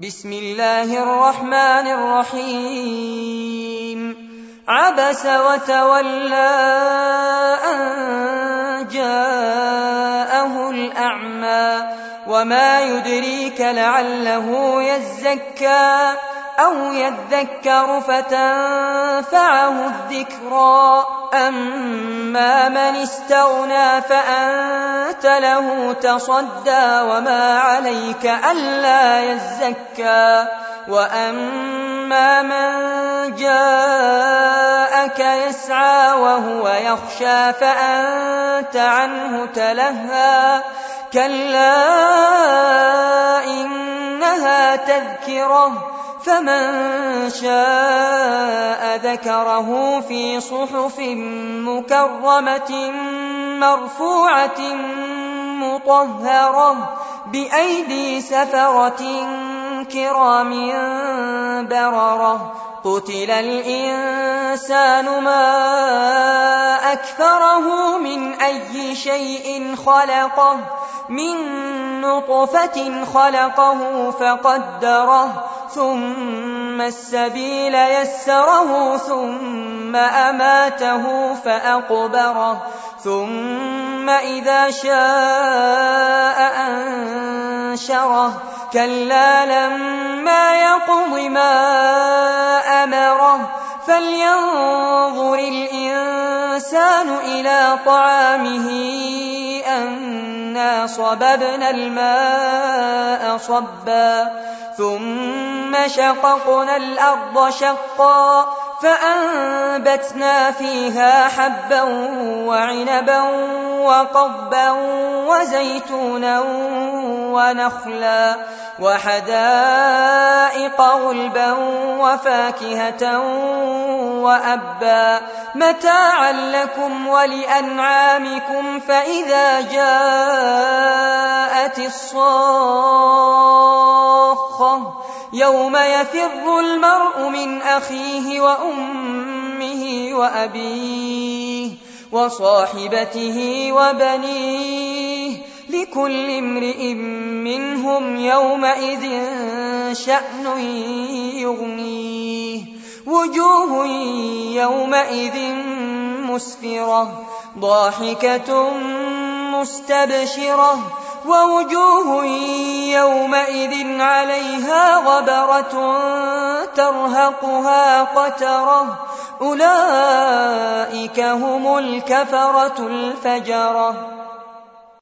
بسم الله الرحمن الرحيم عبس وتولى أن جاءه الأعمى وما يدريك لعله يزكى أو يذكر فتنفعه الذكرى أما من استغنى فأنت له تصدى وما عليك ألا يزكى وأما من جاءك يسعى وهو يخشى فأنت عنه تلهى كلا إنها تذكرة فمن شاء ذكره في صحف مكرمة مرفوعة مطهرة بأيدي سفرة كرام بررة قتل الإنسان ما أكفره من أي شيء خلقه من نطفة خلقه فقدره ثم السبيل يسره ثم أماته فأقبره ثم إذا شاء أنشره كلا لما يقض ما أمره فلينظر الإنسان إلى طعامه أنا صببنا الماء صبا ثم شققنا الأرض شقا فأنبتنا فيها حبا وعنبا وقضبا وزيتونا ونخلا وحدائق غلبا وفاكهة وأبا متاعا لكم ولأنعامكم فإذا جاءت الصاخة يوم يفر المرء من أخيه وأمه وأبيه وصاحبته وبنيه لكل امرئ منهم يومئذ شأن يغنيه وجوه يومئذ مسفرة ضاحكة مستبشرة ووجوه يومئذ عليها غبرة ترهقها قترة أولئك هم الكفرة الفجرة.